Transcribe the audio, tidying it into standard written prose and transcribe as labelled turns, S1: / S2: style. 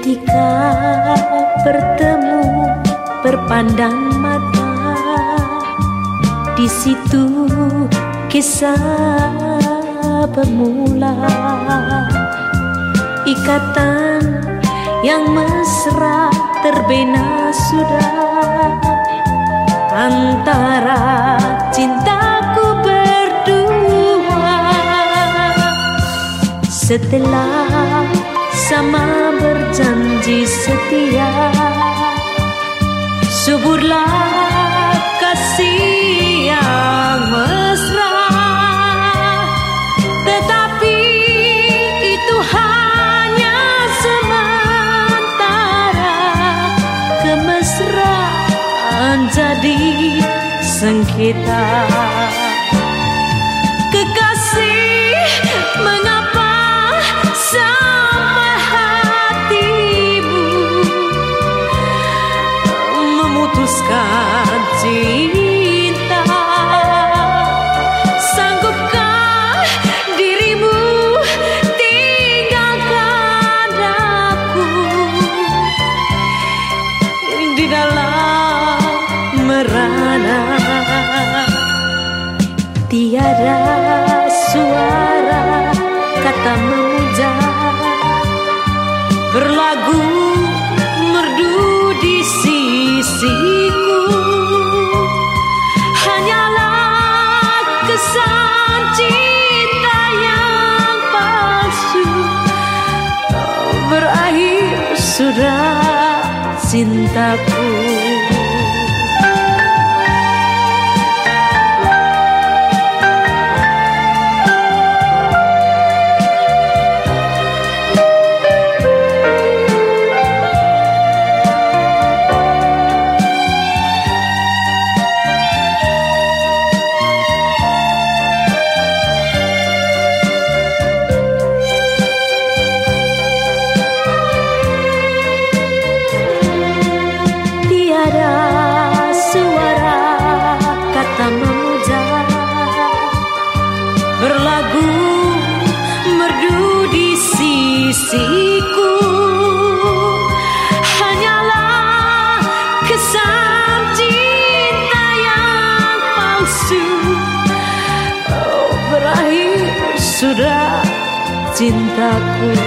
S1: Ketika bertemu berpandang mata, di situ kisah bermula. Ikatan yang mesra terbina sudah antara cintaku berdua. Setelah sama berjanji setia, suburlah kasih yang mesra. Tetapi itu hanya sementara, kemesraan jadi sengketa. Kekasih, mengapa sampai hatimu memutuskan cinta? Sanggupkah dirimu tinggalkan aku di dalam merana? Tiada suara kata memuja berlagu merdu di sisiku. Hanyalah kesan cinta yang palsu. Berakhir sudah cintaku. Berlagu merdu di sisiku. Hanyalah kesan cinta yang palsu. Berakhir sudah cintaku.